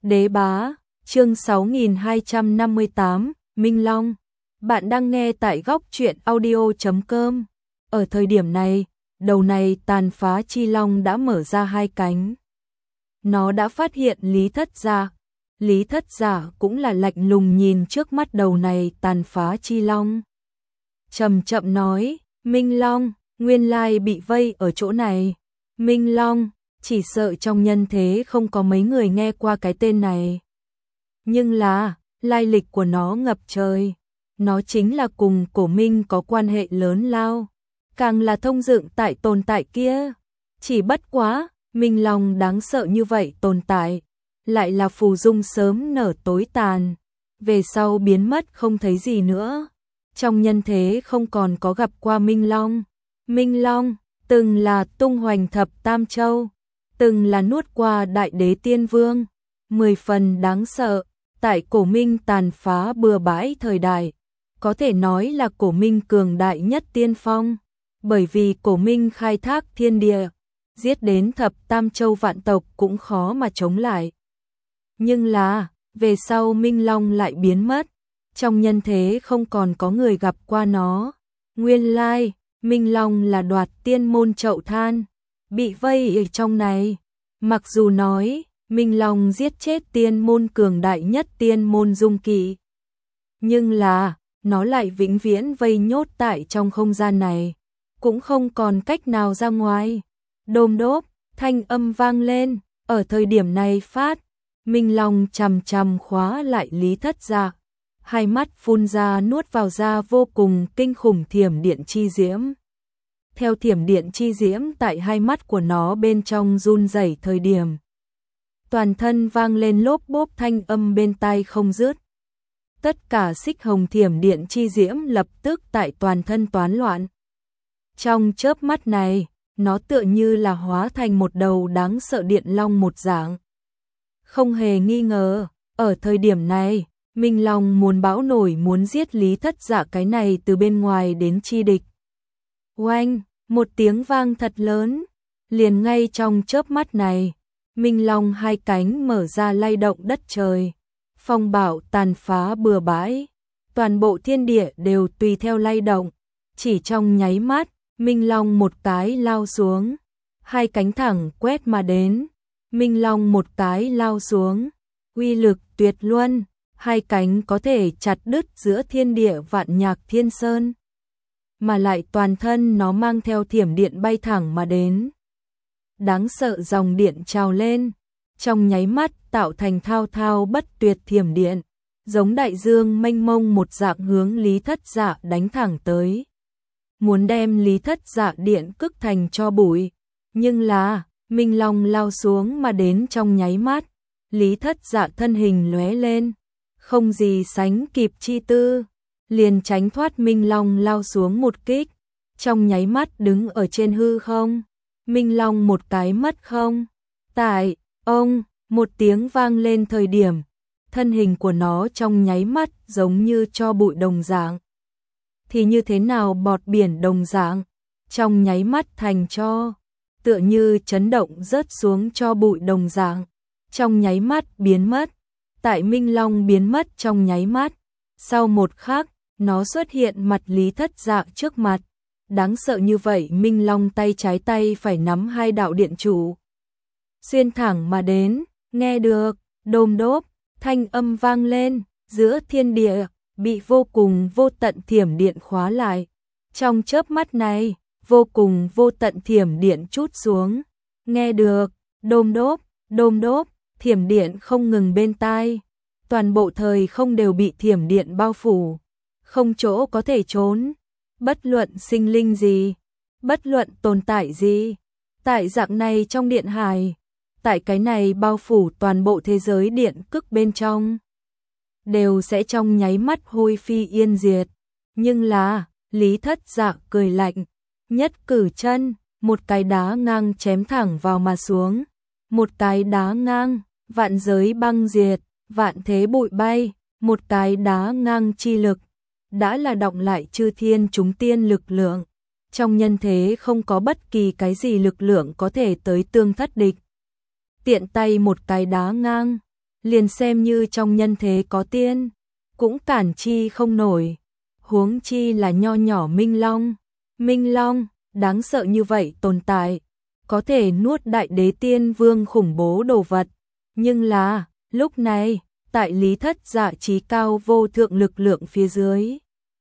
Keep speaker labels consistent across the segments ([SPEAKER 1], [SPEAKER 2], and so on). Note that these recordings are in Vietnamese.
[SPEAKER 1] Đế bá, chương 6258, Minh Long. Bạn đang nghe tại góc truyện audio.com. Ở thời điểm này, đầu này tàn phá chi long đã mở ra hai cánh. Nó đã phát hiện Lý Thất Giả. Lý Thất Giả cũng là lạnh lùng nhìn trước mắt đầu này tàn phá chi long. Chậm chậm nói, Minh Long, nguyên lai bị vây ở chỗ này. Minh Long, chỉ sợ trong nhân thế không có mấy người nghe qua cái tên này. Nhưng là, lai lịch của nó ngập trời. Nó chính là cùng Cổ Minh có quan hệ lớn lao. Càng là thông dựng tại tồn tại kia. Chỉ bất quá, Minh Long đáng sợ như vậy tồn tại. Lại là phù dung sớm nở tối tàn. Về sau biến mất không thấy gì nữa. Trong nhân thế không còn có gặp qua Minh Long. Minh Long, từng là tung hoành thập tam châu. Từng là nuốt qua đại đế tiên vương. 10 phần đáng sợ. Tại Cổ Minh tàn phá bừa bãi thời đại. Có thể nói là Cổ Minh cường đại nhất tiên phong. Bởi vì Cổ Minh khai thác thiên địa. Giết đến thập tam châu vạn tộc cũng khó mà chống lại. Nhưng là, về sau Minh Long lại biến mất. Trong nhân thế không còn có người gặp qua nó. Nguyên lai, Minh Long là đoạt tiên môn chậu than. Bị vây ở trong này. Mặc dù nói, Minh Long giết chết tiên môn cường đại nhất tiên môn Dung Kỵ. Nhưng là, nó lại vĩnh viễn vây nhốt tại trong không gian này. Cũng không còn cách nào ra ngoài. Đôm đốp, thanh âm vang lên. Ở thời điểm này phát, Minh Long chằm chằm khóa lại Lý Thất Giả. Hai mắt phun ra nuốt vào ra vô cùng kinh khủng thiểm điện chi diễm. Theo thiểm điện chi diễm tại hai mắt của nó bên trong run rẩy thời điểm. Toàn thân vang lên lốp bốp thanh âm bên tai không dứt. Tất cả xích hồng thiểm điện chi diễm lập tức tại toàn thân toán loạn. Trong chớp mắt này, nó tựa như là hóa thành một đầu đáng sợ điện long một dạng. Không hề nghi ngờ, ở thời điểm này, Minh Long muốn bão nổi muốn giết Lý Thất Giả cái này từ bên ngoài đến chi địch. Oanh, một tiếng vang thật lớn, liền ngay trong chớp mắt này, Minh Long hai cánh mở ra lay động đất trời. Phong bạo tàn phá bừa bãi, toàn bộ thiên địa đều tùy theo lay động. Chỉ trong nháy mắt, Minh Long một cái lao xuống, hai cánh thẳng quét mà đến. Minh Long một cái lao xuống, uy lực tuyệt luân, hai cánh có thể chặt đứt giữa thiên địa vạn nhạc thiên sơn. Mà lại toàn thân nó mang theo thiểm điện bay thẳng mà đến. Đáng sợ dòng điện trào lên, trong nháy mắt tạo thành thao thao bất tuyệt thiểm điện, giống đại dương mênh mông một dạng hướng Lý Thất Giả đánh thẳng tới. Muốn đem Lý Thất Giả điện cức thành cho bụi, nhưng là, Minh Long lao xuống mà đến trong nháy mắt, Lý Thất Giả thân hình lóe lên, không gì sánh kịp chi tư, liền tránh thoát Minh Long lao xuống một kích, trong nháy mắt đứng ở trên hư không. Minh Long một cái mất không. Tại, ông, một tiếng vang lên thời điểm, thân hình của nó trong nháy mắt giống như cho bụi đồng dạng. Thì như thế nào bọt biển đồng dạng, trong nháy mắt thành cho, tựa như chấn động rớt xuống cho bụi đồng dạng, trong nháy mắt biến mất. Tại Minh Long biến mất trong nháy mắt, sau một khắc, nó xuất hiện mặt Lý Thất Giả trước mặt. Đáng sợ như vậy Minh Long tay trái tay phải nắm hai đạo điện trụ. Xuyên thẳng mà đến, nghe được, đôm đốp, thanh âm vang lên, giữa thiên địa, bị vô cùng vô tận thiểm điện khóa lại. Trong chớp mắt này, vô cùng vô tận thiểm điện trút xuống, nghe được, đôm đốp, thiểm điện không ngừng bên tai. Toàn bộ thời không đều bị thiểm điện bao phủ, không chỗ có thể trốn. Bất luận sinh linh gì, bất luận tồn tại gì, tại dạng này trong điện hài, tại cái này bao phủ toàn bộ thế giới điện cức bên trong, đều sẽ trong nháy mắt hôi phi yên diệt. Nhưng là, Lý Thất Giả cười lạnh, nhất cử chân, một cái đá ngang chém thẳng vào mà xuống, một cái đá ngang, vạn giới băng diệt, vạn thế bụi bay, một cái đá ngang chi lực. Đã là động lại chư thiên chúng tiên lực lượng. Trong nhân thế không có bất kỳ cái gì lực lượng có thể tới tương thất địch. Tiện tay một cái đá ngang, liền xem như trong nhân thế có tiên, cũng cản chi không nổi. Huống chi là nho nhỏ Minh Long. Minh Long, đáng sợ như vậy tồn tại, có thể nuốt đại đế tiên vương khủng bố đồ vật. Nhưng là, lúc này, tại Lý Thất Dạ trí cao vô thượng lực lượng phía dưới,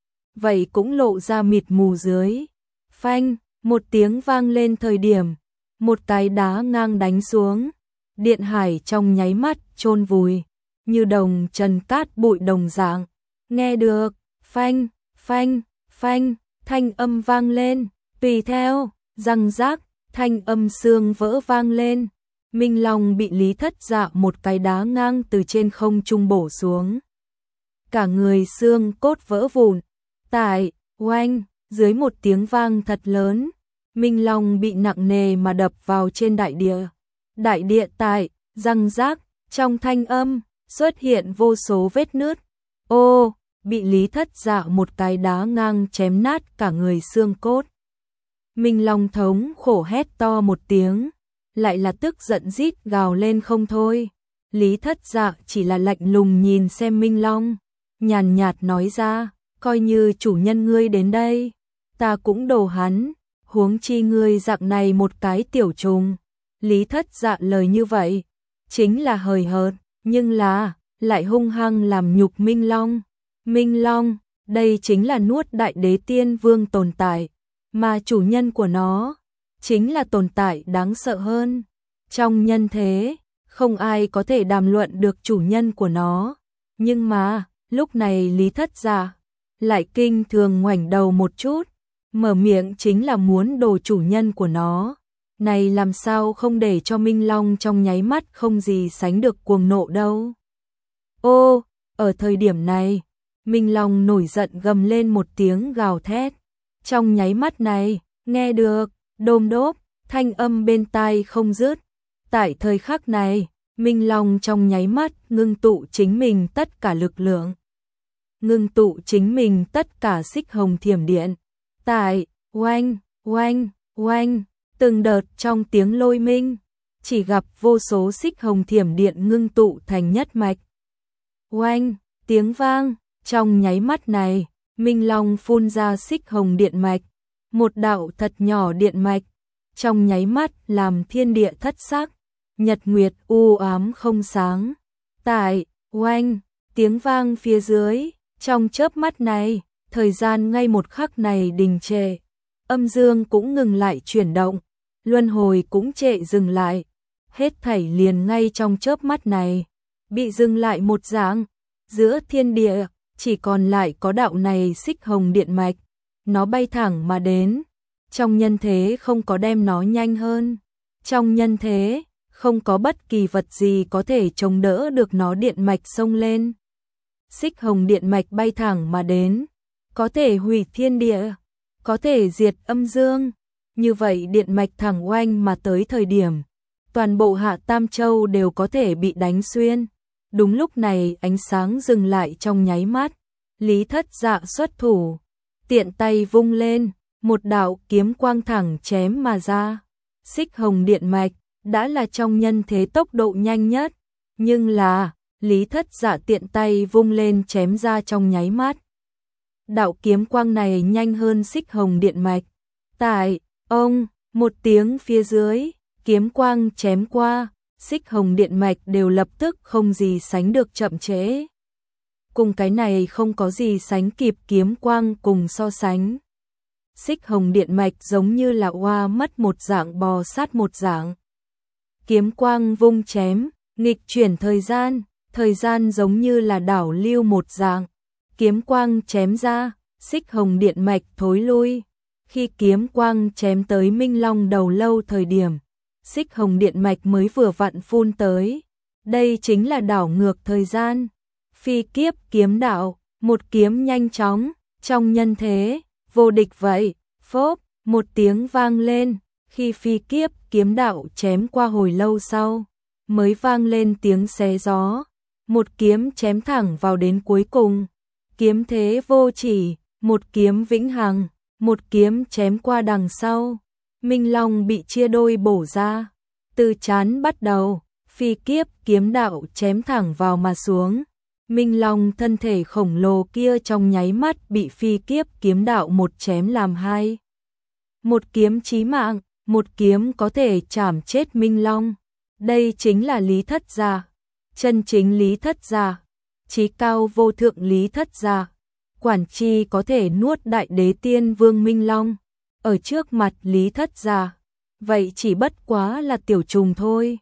[SPEAKER 1] vậy cũng lộ ra mịt mù dưới. Phanh, một tiếng vang lên thời điểm, một cái đá ngang đánh xuống, điện hải trong nháy mắt chôn vùi, như đồng trần cát bụi đồng dạng. Nghe được, phanh, phanh, phanh, thanh âm vang lên, tùy theo, răng rác, thanh âm xương vỡ vang lên. Minh Long bị Lý Thất Dạ một cái đá ngang từ trên không trung bổ xuống. Cả người xương cốt vỡ vụn. Tại, oanh, dưới một tiếng vang thật lớn, Minh Long bị nặng nề mà đập vào trên đại địa. Đại địa tại, răng rác, trong thanh âm, xuất hiện vô số vết nứt. Ô, bị Lý Thất Dạ một cái đá ngang chém nát cả người xương cốt. Minh Long thống khổ hét to một tiếng, lại là tức giận rít gào lên không thôi. Lý Thất Dạ chỉ là lạnh lùng nhìn xem Minh Long, nhàn nhạt nói ra, coi như chủ nhân ngươi đến đây, ta cũng đồ hắn, huống chi ngươi dạng này một cái tiểu trùng. Lý Thất Dạ lời như vậy, chính là hời hợt, nhưng là, lại hung hăng làm nhục Minh Long. Minh Long, đây chính là nuốt đại đế tiên vương tồn tại, mà chủ nhân của nó chính là tồn tại đáng sợ hơn. Trong nhân thế, không ai có thể đàm luận được chủ nhân của nó. Nhưng mà, lúc này Lý Thất Dạ lại kinh thường ngoảnh đầu một chút, mở miệng chính là muốn đồ chủ nhân của nó. Này làm sao không để cho Minh Long trong nháy mắt không gì sánh được cuồng nộ đâu. Ô, ở thời điểm này, Minh Long nổi giận gầm lên một tiếng gào thét. Trong nháy mắt này, nghe được, đôm đốp, thanh âm bên tai không dứt. Tại thời khắc này, Minh Long trong nháy mắt ngưng tụ chính mình tất cả lực lượng. Ngưng tụ chính mình tất cả xích hồng thiểm điện. Tại, oanh, oanh, oanh, từng đợt trong tiếng lôi minh, chỉ gặp vô số xích hồng thiểm điện ngưng tụ thành nhất mạch. Oanh, tiếng vang, trong nháy mắt này, Minh Long phun ra xích hồng điện mạch, một đạo thật nhỏ điện mạch, trong nháy mắt làm thiên địa thất sắc, nhật nguyệt u ám không sáng. Tại, oanh, tiếng vang phía dưới, trong chớp mắt này, thời gian ngay một khắc này đình trệ, âm dương cũng ngừng lại chuyển động, luân hồi cũng trệ dừng lại, hết thảy liền ngay trong chớp mắt này, bị dừng lại một dạng, giữa thiên địa, chỉ còn lại có đạo này xích hồng điện mạch, nó bay thẳng mà đến, trong nhân thế không có đem nó nhanh hơn, trong nhân thế, không có bất kỳ vật gì có thể chống đỡ được nó điện mạch xông lên. Xích hồng điện mạch bay thẳng mà đến, có thể hủy thiên địa, có thể diệt âm dương, như vậy điện mạch thẳng oanh mà tới thời điểm, toàn bộ Hạ Tam Châu đều có thể bị đánh xuyên. Đúng lúc này ánh sáng dừng lại trong nháy mắt, Lý Thất Dạ xuất thủ, tiện tay vung lên, một đạo kiếm quang thẳng chém mà ra. Xích hồng điện mạch đã là trong nhân thế tốc độ nhanh nhất, nhưng là Lý Thất Dạ tiện tay vung lên chém ra trong nháy mắt. Đạo kiếm quang này nhanh hơn xích hồng điện mạch. Tại, ông, một tiếng phía dưới, kiếm quang chém qua, xích hồng điện mạch đều lập tức không gì sánh được chậm trễ. Cùng cái này không có gì sánh kịp kiếm quang cùng so sánh. Xích hồng điện mạch giống như là oa mất một dạng bò sát một dạng. Kiếm quang vung chém, nghịch chuyển thời gian giống như là đảo lưu một dạng. Kiếm quang chém ra, xích hồng điện mạch thối lui. Khi kiếm quang chém tới Minh Long đầu lâu thời điểm, xích hồng điện mạch mới vừa vặn phun tới. Đây chính là đảo ngược thời gian. Phi kiếp kiếm đạo, một kiếm nhanh chóng, trong nhân thế, vô địch vậy. Phốp, một tiếng vang lên, khi phi kiếp kiếm đạo chém qua hồi lâu sau, mới vang lên tiếng xé gió. Một kiếm chém thẳng vào đến cuối cùng. Kiếm thế vô chỉ, một kiếm vĩnh hằng, một kiếm chém qua đằng sau. Minh Long bị chia đôi bổ ra, từ trán bắt đầu, phi kiếp kiếm đạo chém thẳng vào mà xuống. Minh Long thân thể khổng lồ kia trong nháy mắt bị phi kiếp kiếm đạo một chém làm hai. Một kiếm chí mạng, một kiếm có thể chảm chết Minh Long. Đây chính là Lý Thất Gia, chân chính Lý Thất Gia, chí cao vô thượng Lý Thất Gia. Quản chi có thể nuốt đại đế tiên vương Minh Long. Ở trước mặt Lý Thất Gia, vậy chỉ bất quá là tiểu trùng thôi.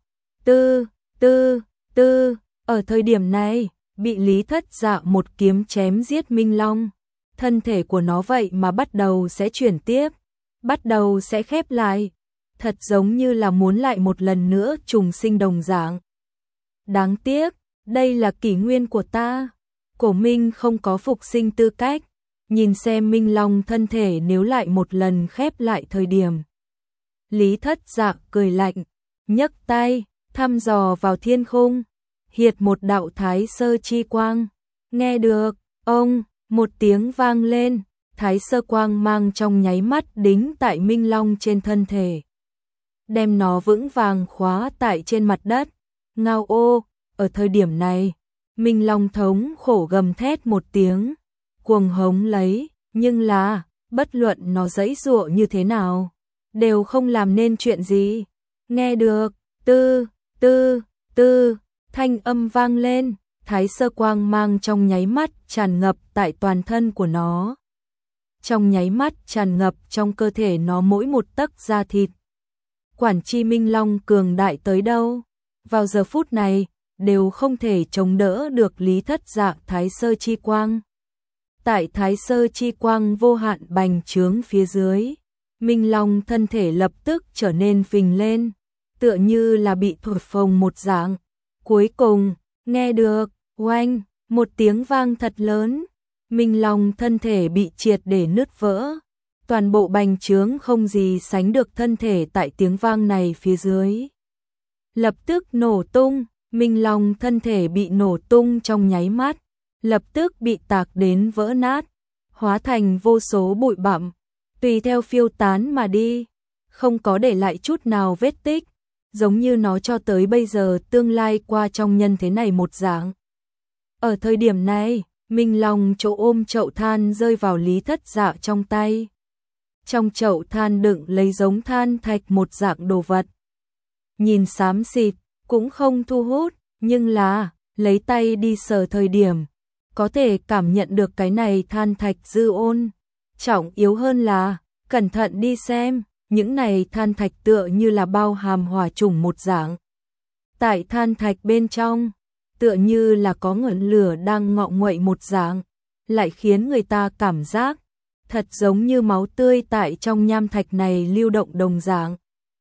[SPEAKER 1] Ở thời điểm này, bị Lý Thất Dạ một kiếm chém giết Minh Long. Thân thể của nó vậy mà bắt đầu sẽ chuyển tiếp, bắt đầu sẽ khép lại. Thật giống như là muốn lại một lần nữa trùng sinh đồng dạng. Đáng tiếc, đây là kỷ nguyên của ta. Cổ Minh không có phục sinh tư cách. Nhìn xem Minh Long thân thể nếu lại một lần khép lại thời điểm. Lý Thất Dạ cười lạnh, nhấc tay, thăm dò vào thiên khung, hiệt một đạo thái sơ chi quang. Nghe được, ông, một tiếng vang lên, thái sơ quang mang trong nháy mắt đính tại Minh Long trên thân thể. Đem nó vững vàng khóa tại trên mặt đất. Ngao ô, ở thời điểm này, Minh Long thống khổ gầm thét một tiếng, cuồng hống lấy, nhưng là, bất luận nó giãy giụa như thế nào, đều không làm nên chuyện gì. Nghe được, thanh âm vang lên, thái sơ quang mang trong nháy mắt tràn ngập tại toàn thân của nó. Trong nháy mắt tràn ngập trong cơ thể nó mỗi một tấc da thịt. Quản chi Minh Long cường đại tới đâu, vào giờ phút này, đều không thể chống đỡ được Lý Thất Dạ thái sơ chi quang. Tại thái sơ chi quang vô hạn bành trướng phía dưới, Minh Long thân thể lập tức trở nên phình lên, tựa như là bị thổi phồng một dạng. Cuối cùng, nghe được, oanh, một tiếng vang thật lớn, Minh Long thân thể bị triệt để nứt vỡ. Toàn bộ bành trướng không gì sánh được thân thể tại tiếng vang này phía dưới. Lập tức nổ tung, Minh Long thân thể bị nổ tung trong nháy mắt, lập tức bị tạc đến vỡ nát, hóa thành vô số bụi bặm, tùy theo phiêu tán mà đi, không có để lại chút nào vết tích, giống như nó cho tới bây giờ tương lai qua trong nhân thế này một dạng. Ở thời điểm này, Minh Long chỗ ôm chậu than rơi vào Lý Thất Dạ trong tay. Trong chậu than đựng lấy giống than thạch một dạng đồ vật. Nhìn xám xịt, cũng không thu hút, nhưng là, lấy tay đi sờ thời điểm, có thể cảm nhận được cái này than thạch dư ôn. Trọng yếu hơn là, cẩn thận đi xem, những này than thạch tựa như là bao hàm hỏa chủng một dạng. Tại than thạch bên trong, tựa như là có ngọn lửa đang ngọ nguậy một dạng, lại khiến người ta cảm giác thật giống như máu tươi tại trong nham thạch này lưu động đồng dạng,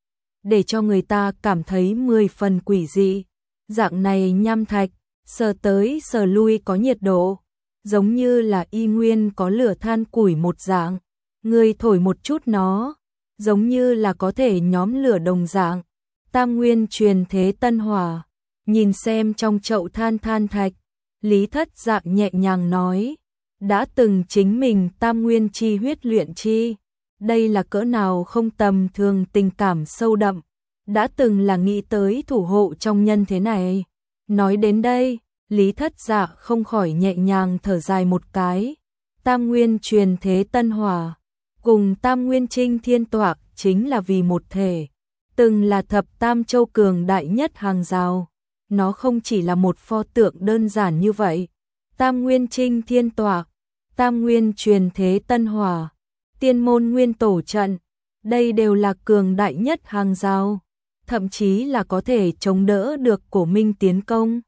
[SPEAKER 1] để cho người ta cảm thấy 10 phần quỷ dị. Dạng này nham thạch, sờ tới sờ lui có nhiệt độ, giống như là y nguyên có lửa than củi một dạng, người thổi một chút nó, giống như là có thể nhóm lửa đồng dạng. Tam nguyên truyền thế tân hỏa, nhìn xem trong chậu than thạch, Lý Thất Dạ nhẹ nhàng nói, đã từng chính mình tam nguyên chi huyết luyện chi, đây là cỡ nào không tầm thường tình cảm sâu đậm, đã từng là nghĩ tới thủ hộ trong nhân thế này. Nói đến đây, Lý Thất Dạ không khỏi nhẹ nhàng thở dài một cái, tam nguyên truyền thế tân hỏa, cùng tam nguyên trinh thiên toạc chính là vì một thể, từng là thập tam châu cường đại nhất hàng rào, nó không chỉ là một pho tượng đơn giản như vậy. Tam nguyên trinh thiên toạc, tam nguyên truyền thế tân hỏa, tiên môn nguyên tổ trận, đây đều là cường đại nhất hàng rào, thậm chí là có thể chống đỡ được Cổ Minh tiến công.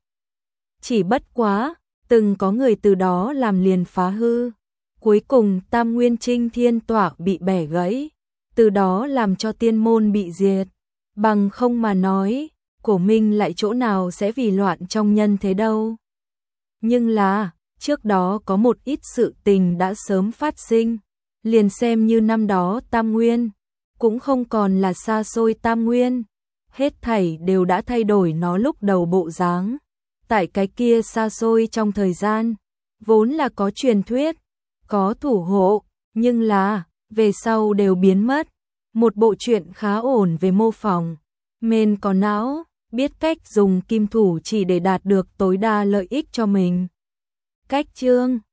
[SPEAKER 1] Chỉ bất quá, từng có người từ đó làm liền phá hư, cuối cùng tam nguyên trinh thiên tỏa bị bẻ gãy, từ đó làm cho tiên môn bị diệt. Bằng không mà nói, Cổ Minh lại chỗ nào sẽ vì loạn trong nhân thế đâu. Nhưng là, trước đó có một ít sự tình đã sớm phát sinh, liền xem như năm đó tam nguyên, cũng không còn là xa xôi tam nguyên, hết thảy đều đã thay đổi nó lúc đầu bộ dáng. Tại cái kia xa xôi trong thời gian, vốn là có truyền thuyết, có thủ hộ, nhưng là, về sau đều biến mất. Một bộ truyện khá ổn về mô phỏng, mền có não, biết cách dùng kim thủ chỉ để đạt được tối đa lợi ích cho mình. Cách chương